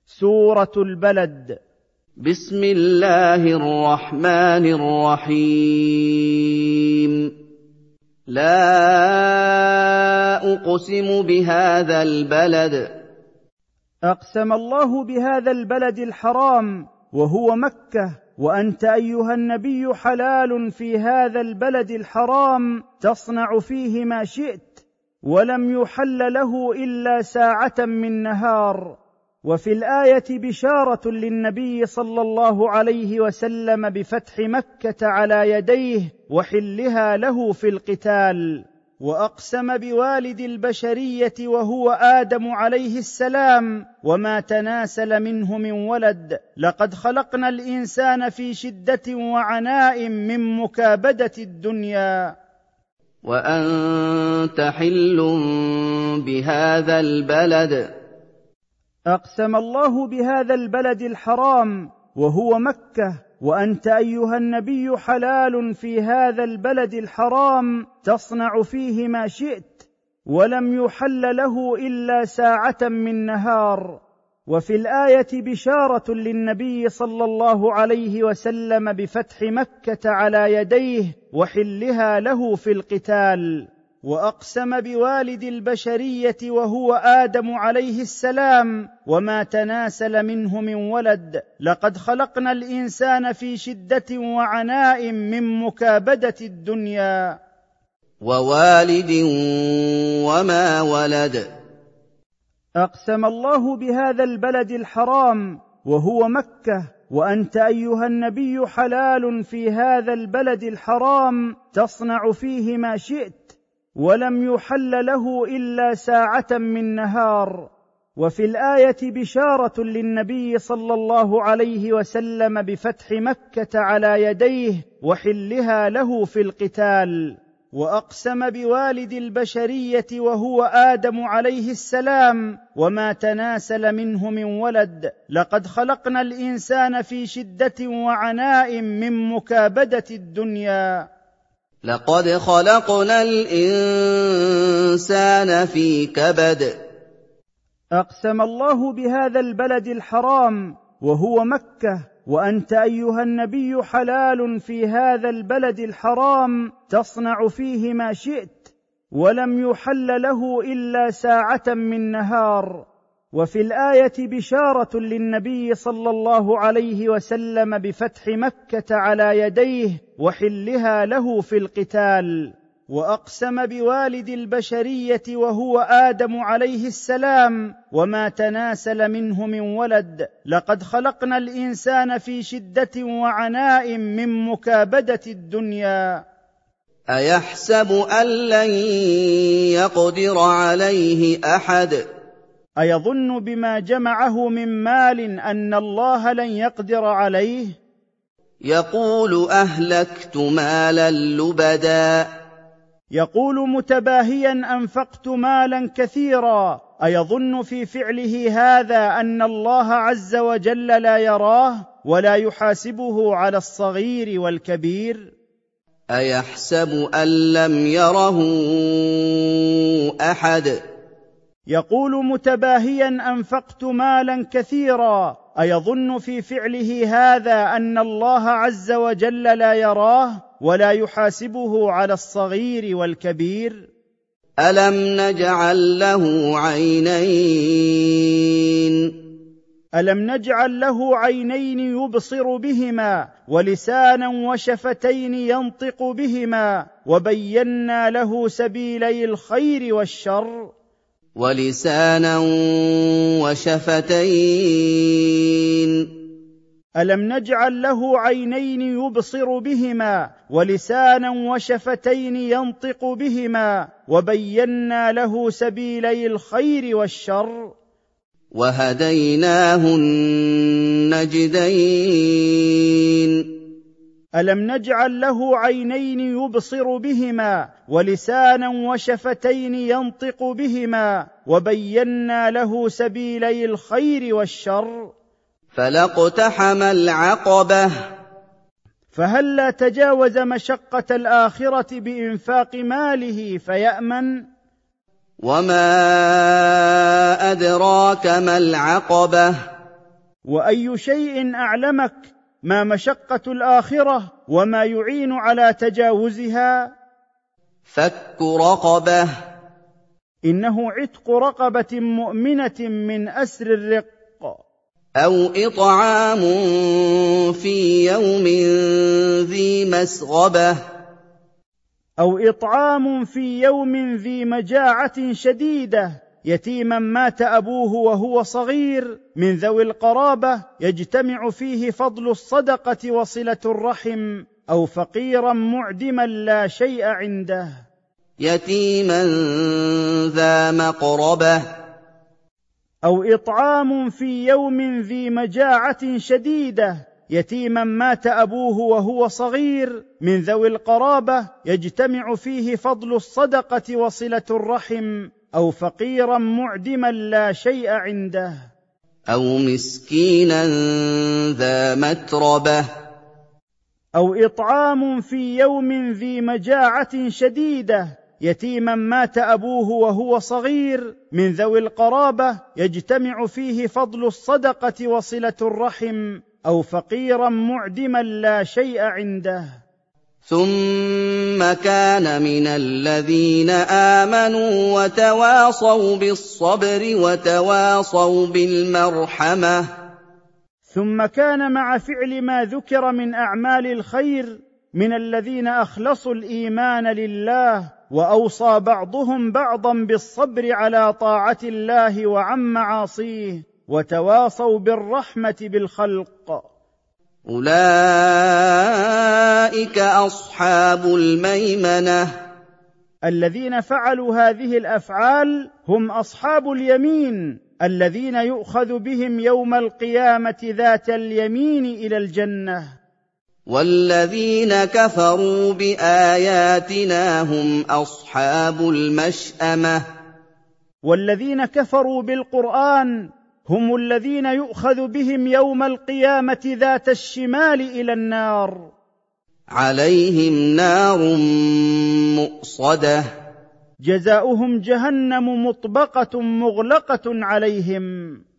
سورة البلد. بسم الله الرحمن الرحيم. لا أقسم بهذا البلد. أقسم الله بهذا البلد الحرام وهو مكة، وأنت أيها النبي حلال في هذا البلد الحرام تصنع فيه ما شئت، ولم يحل له إلا ساعة من نهار. وفي الآية بشارة للنبي صلى الله عليه وسلم بفتح مكة على يديه وحلها له في القتال. وأقسم بوالد البشرية وهو آدم عليه السلام وما تناسل منه من ولد: لقد خلقنا الإنسان في شدة وعناء من مكابدة الدنيا. وأنت حل بهذا البلد. أقسم الله بهذا البلد الحرام وهو مكة، وأنت أيها النبي حلال في هذا البلد الحرام تصنع فيه ما شئت، ولم يحل له إلا ساعة من نهار. وفي الآية بشارة للنبي صلى الله عليه وسلم بفتح مكة على يديه وحلها له في القتال. وأقسم بوالد البشرية وهو آدم عليه السلام وما تناسل منه من ولد: لقد خلقنا الإنسان في شدة وعناء من مكابدة الدنيا. ووالد وما ولد. أقسم الله بهذا البلد الحرام وهو مكة، وأنت أيها النبي حلال في هذا البلد الحرام تصنع فيه ما شئت، ولم يحل له إلا ساعة من نهار. وفي الآية بشارة للنبي صلى الله عليه وسلم بفتح مكة على يديه وحلها له في القتال. وأقسم بوالد البشرية وهو آدم عليه السلام وما تناسل منه من ولد: لقد خلقنا الإنسان في شدة وعناء من مكابدة الدنيا. لقد خلقنا الإنسان في كبد. أقسم الله بهذا البلد الحرام وهو مكة، وأنت أيها النبي حلال في هذا البلد الحرام تصنع فيه ما شئت، ولم يحل له إلا ساعة من نهار. وفي الآية بشارة للنبي صلى الله عليه وسلم بفتح مكة على يديه وحلها له في القتال. وأقسم بوالد البشرية وهو آدم عليه السلام وما تناسل منه من ولد: لقد خلقنا الإنسان في شدة وعناء من مكابدة الدنيا. أيحسب أن لن يقدر عليه أحد. أيظن بما جمعه من مال أن الله لن يقدر عليه؟ يقول أهلكت مالا لبدا. يقول متباهيا: أنفقت مالا كثيرا. أيظن في فعله هذا أن الله عز وجل لا يراه ولا يحاسبه على الصغير والكبير؟ أيحسب أن لم يره أحد. يقول متباهيا: أنفقت مالا كثيرا. أيظن في فعله هذا أن الله عز وجل لا يراه ولا يحاسبه على الصغير والكبير؟ ألم نجعل له عينين. ألم نجعل له عينين يبصر بهما، ولسانا وشفتين ينطق بهما، وبينا له سبيلي الخير والشر. ولسانا وشفتين. ألم نجعل له عينين يبصر بهما، ولسانا وشفتين ينطق بهما، وبينا له سبيلي الخير والشر. وهديناه النجدين. ألم نجعل له عينين يبصر بهما، ولسانا وشفتين ينطق بهما، وبينا له سبيلي الخير والشر. فلا اقتحم العقبة. فهلا تجاوز مشقة الآخرة بإنفاق ماله فيأمن. وما أدراك ما العقبة. واي شيء اعلمك ما مشقه الاخره وما يعين على تجاوزها؟ فك رقبة، انه عتق رقبه مؤمنه من اسر الرق، أو إطعام في يوم ذي مسغبة، او اطعام في يوم ذي مجاعه شديده يتيما مات ابوه وهو صغير من ذوي القرابه يجتمع فيه فضل الصدقه وصله الرحم، او فقيرا معدما لا شيء عنده. يتيما ذا مقربة، او اطعام في يوم ذي مجاعه شديده يتيما مات ابوه وهو صغير من ذوي القرابه يجتمع فيه فضل الصدقه وصله الرحم، او فقيرا معدما لا شيء عنده. أو مسكينا ذا متربة، او اطعام في يوم ذي مجاعه شديده يتيما مات ابوه وهو صغير من ذوي القرابه يجتمع فيه فضل الصدقه وصله الرحم، او فقيرا معدما لا شيء عنده. ثم كان من الذين آمنوا وتواصوا بالصبر وتواصوا بالمرحمة. ثم كان مع فعل ما ذكر من أعمال الخير من الذين أخلصوا الإيمان لله وأوصى بعضهم بعضا بالصبر على طاعة الله وعن معاصيه، وتواصوا بالرحمة بالخلق. أولئك أصحاب الميمنة، الذين فعلوا هذه الأفعال هم أصحاب اليمين الذين يؤخذ بهم يوم القيامة ذات اليمين إلى الجنة. والذين كفروا بآياتنا هم أصحاب المشأمة، والذين كفروا بالقرآن هم الذين يؤخذ بهم يوم القيامة ذات الشمال إلى النار. عليهم نار مؤصدة، جزاؤهم جهنم مطبقة مغلقة عليهم.